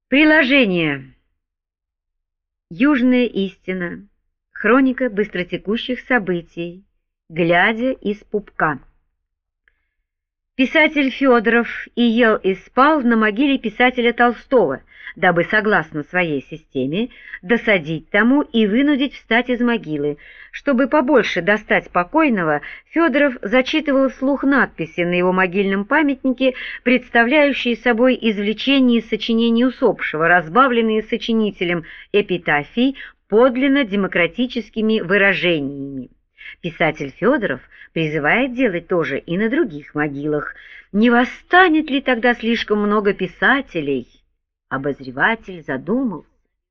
Приложение. Южная истина. Хроника быстротекущих событий. Глядя из пупка. Писатель Федоров и ел и спал на могиле писателя Толстого, дабы, согласно своей системе, досадить тому и вынудить встать из могилы. Чтобы побольше достать покойного, Федоров зачитывал вслух надписи на его могильном памятнике, представляющие собой извлечения из сочинений усопшего, разбавленные сочинителем эпитафий подлинно демократическими выражениями. Писатель Федоров призывает делать то же и на других могилах. Не восстанет ли тогда слишком много писателей? Обозреватель задумался.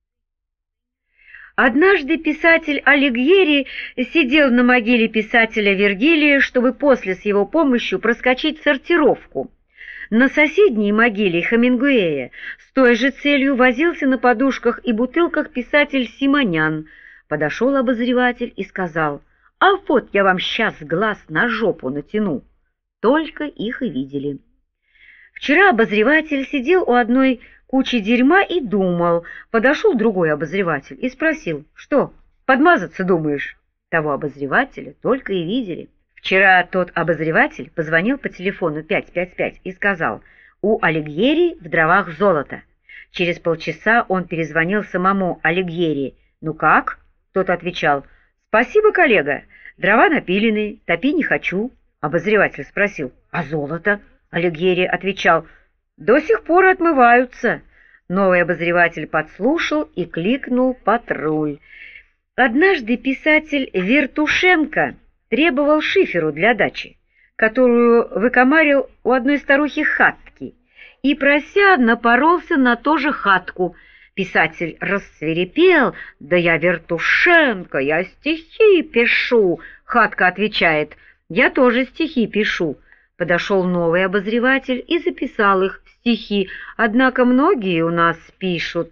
Однажды писатель Алигьери сидел на могиле писателя Вергилия, чтобы после с его помощью проскочить сортировку. На соседней могиле Хемингуэя с той же целью возился на подушках и бутылках писатель Симонян. Подошел обозреватель и сказал: «А вот я вам сейчас глаз на жопу натяну». Только их и видели. Вчера обозреватель сидел у одной кучи дерьма и думал. Подошел другой обозреватель и спросил: «Что, подмазаться думаешь?» Того обозревателя только и видели. Вчера тот обозреватель позвонил по телефону 555 и сказал: «У Алигьери в дровах золото». Через полчаса он перезвонил самому Алигьери. «Ну как?» Тот отвечал: «Спасибо, коллега, дрова напилены, топи не хочу». Обозреватель спросил: «А золото?» Алигьери отвечал: «До сих пор отмываются». Новый обозреватель подслушал и кликнул патруль. Однажды писатель Вертушенко требовал шиферу для дачи, которую выкомарил у одной старухи хатки, и, прося, напоролся на ту же хатку. Писатель рассвирепел: «Да я Вертушенко, я стихи пишу». Хатка отвечает: «Я тоже стихи пишу». Подошел новый обозреватель и записал их в стихи, однако многие у нас пишут.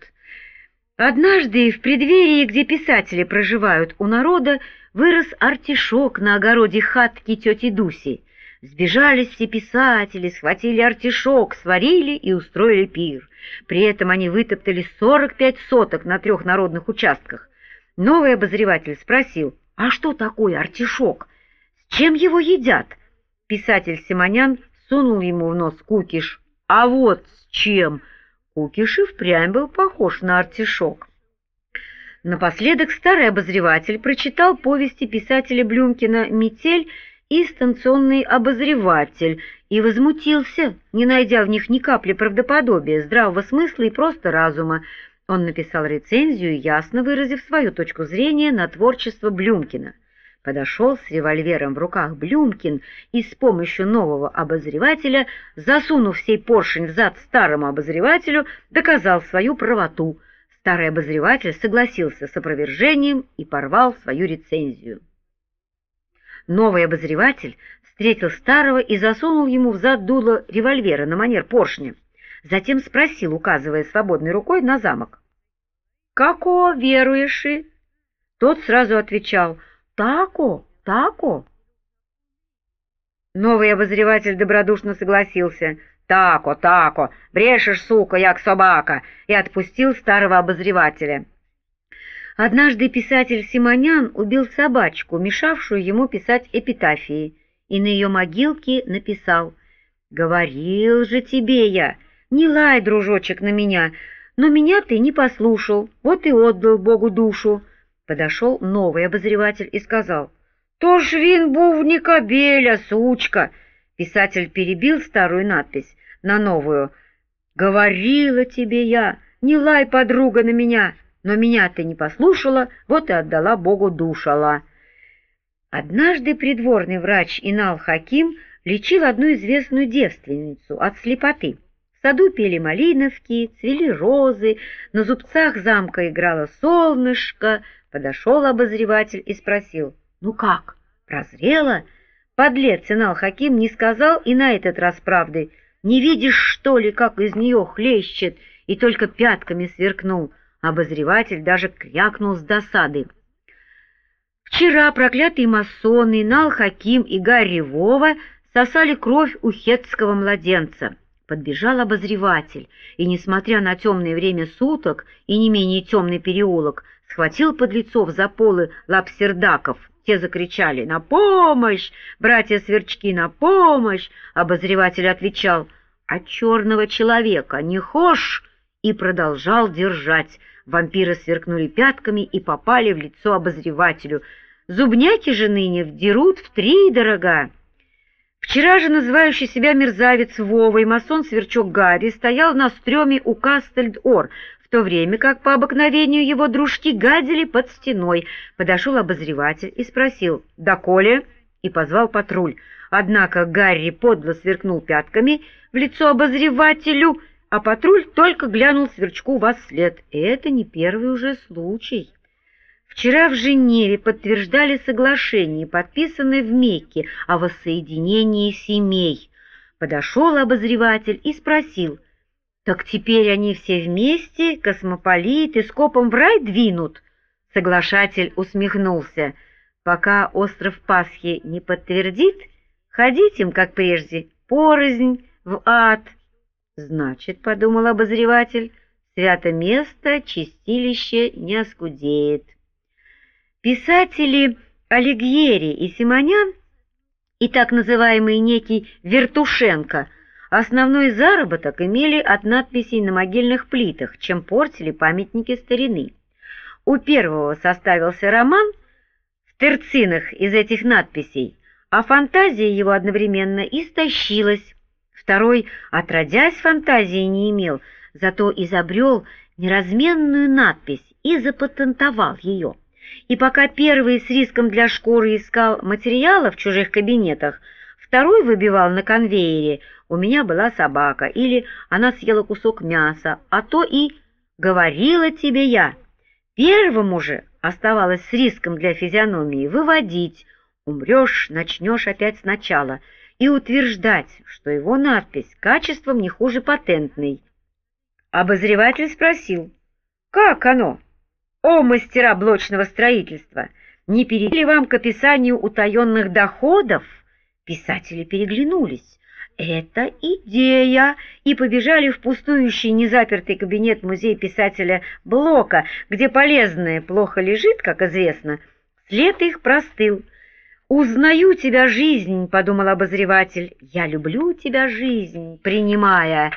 Однажды в преддверии, где писатели проживают у народа, вырос артишок на огороде хатки тети Дуси. Сбежались все писатели, схватили артишок, сварили и устроили пир. При этом они вытоптали 45 соток на 3 народных участках. Новый обозреватель спросил: «А что такое артишок? С чем его едят?» Писатель Симонян сунул ему в нос кукиш. «А вот с чем!» Кукиш и впрямь был похож на артишок. Напоследок старый обозреватель прочитал повести писателя Блюмкина «Метель» и «Станционный обозреватель» и возмутился, не найдя в них ни капли правдоподобия, здравого смысла и просто разума. Он написал рецензию, ясно выразив свою точку зрения на творчество Блюмкина. Подошел с револьвером в руках Блюмкин и с помощью нового обозревателя, засунув сей поршень в зад старому обозревателю, доказал свою правоту. Старый обозреватель согласился с опровержением и порвал свою рецензию. Новый обозреватель встретил старого и засунул ему в зад дуло револьвера на манер поршня. Затем спросил, указывая свободной рукой на замок: «Како веруешь?» Тот сразу отвечал: «Тако, тако». Новый обозреватель добродушно согласился: «Тако, тако, брешешь, сука, як собака», и отпустил старого обозревателя. Однажды писатель Симонян убил собачку, мешавшую ему писать эпитафии, и на ее могилке написал: «Говорил же тебе я, не лай, дружочек, на меня, но меня ты не послушал, вот и отдал Богу душу». Подошел новый обозреватель и сказал: «То ж він був не кобеля, сучка». Писатель перебил старую надпись на новую: «Говорила тебе я, не лай, подруга, на меня, но меня ты не послушала, вот и отдала Богу душала». Однажды придворный врач Инал Хаким лечил одну известную девственницу от слепоты. В саду пели малиновки, цвели розы, на зубцах замка играло солнышко. Подошел обозреватель и спросил: «Ну как, прозрела?» Подлец Инал Хаким не сказал и на этот раз правды. «Не видишь, что ли, как из нее хлещет?» И только пятками сверкнул. Обозреватель даже крякнул с досады. Вчера проклятые масоны Инал Хаким и Гарри Вова сосали кровь у хеттского младенца. Подбежал обозреватель и, несмотря на темное время суток и не менее темный переулок, схватил подлецов за полы лапсердаков. Те закричали: «На помощь! Братья-сверчки, на помощь!» Обозреватель отвечал: «А черного человека не хошь?» и продолжал держать. Вампиры сверкнули пятками и попали в лицо обозревателю. Зубняки же ныне вдерут втридорога. Вчера же называющий себя мерзавец Вова и масон-сверчок Гарри стоял на стреме у Кастельд-Ор, в то время как по обыкновению его дружки гадили под стеной. Подошел обозреватель и спросил: «Доколе?» и позвал патруль. Однако Гарри подло сверкнул пятками в лицо обозревателю, а патруль только глянул сверчку во след. И это не первый уже случай. Вчера в Женеве подтверждали соглашение, подписанное в Мекке, о воссоединении семей. Подошел обозреватель и спросил: «Так теперь они все вместе, космополиты, скопом в рай двинут?» Соглашатель усмехнулся: «Пока остров Пасхи не подтвердит, ходить им, как прежде, порознь в ад». «Значит, — подумал обозреватель, — свято место, чистилище не оскудеет». Писатели Алигьери и Симонян и так называемый некий Вертушенко основной заработок имели от надписей на могильных плитах, чем портили памятники старины. У первого составился роман в терцинах из этих надписей, а фантазия его одновременно истощилась. Второй, отродясь, фантазии не имел, зато изобрел неразменную надпись и запатентовал ее. И пока первый с риском для шкуры искал материала в чужих кабинетах, второй выбивал на конвейере: «У меня была собака» или «Она съела кусок мяса», а то и «Говорила тебе я». Первому же оставалось с риском для физиономии выводить: «Умрешь, начнешь опять сначала», и утверждать, что его надпись качеством не хуже патентной. Обозреватель спросил: «Как оно? О, мастера блочного строительства, не перейти ли вам к описанию утаенных доходов?» Писатели переглянулись. «Это идея!» и побежали в пустующий незапертый кабинет музея писателя Блока, где полезное плохо лежит, как известно. След их простыл. «Узнаю тебя, жизнь», — подумал обозреватель, — «я люблю тебя, жизнь, принимая».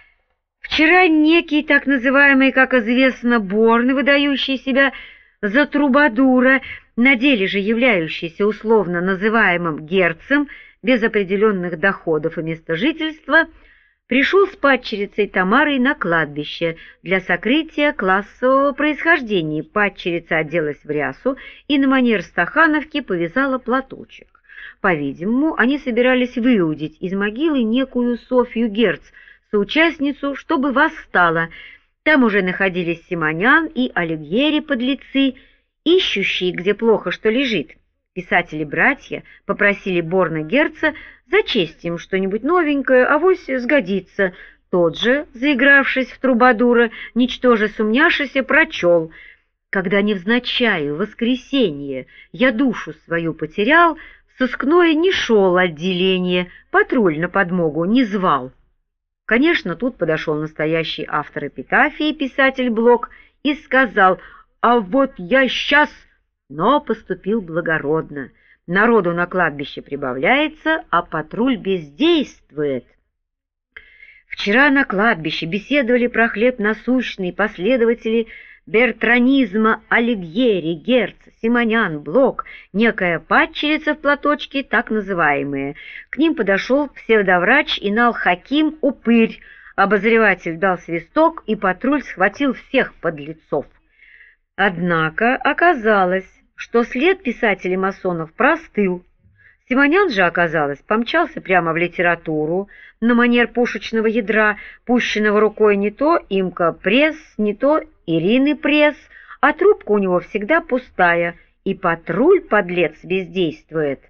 Вчера некий так называемый, как известно, Борн, выдающий себя за трубадура, на деле же являющийся условно называемым Герцем, без определенных доходов и места жительства, пришел с падчерицей Тамарой на кладбище для сокрытия классового происхождения. Падчерица оделась в рясу и на манер стахановки повязала платочек. По-видимому, они собирались выудить из могилы некую Софью Герц, соучастницу, чтобы восстала. Там уже находились Симонян и Алигьери-подлецы, ищущие, где плохо что лежит. Писатели-братья попросили Борна Герца зачесть им что-нибудь новенькое, авось сгодится. Тот же, заигравшись в трубадура, ничтоже сумняшися, прочел: «Когда невзначай в воскресенье я душу свою потерял, в сыскное не шел отделение, патруль на подмогу не звал». Конечно, тут подошел настоящий автор эпитафии, писатель Блок, и сказал: «А вот я сейчас...» но поступил благородно. Народу на кладбище прибавляется, а патруль бездействует. Вчера на кладбище беседовали про хлеб насущный последователи бертранизма Алигьери, Герц, Симонян, Блок, некая падчерица в платочке, так называемая. К ним подошел псевдоврач Инал Хаким Упырь. Обозреватель дал свисток, и патруль схватил всех подлецов. Однако оказалось, что след писателей-масонов простыл. Симонян же, оказалось, помчался прямо в литературу, на манер пушечного ядра, пущенного рукой не то Имка Пресс, не то Ирины Пресс, а трубка у него всегда пустая, и патруль, подлец, бездействует.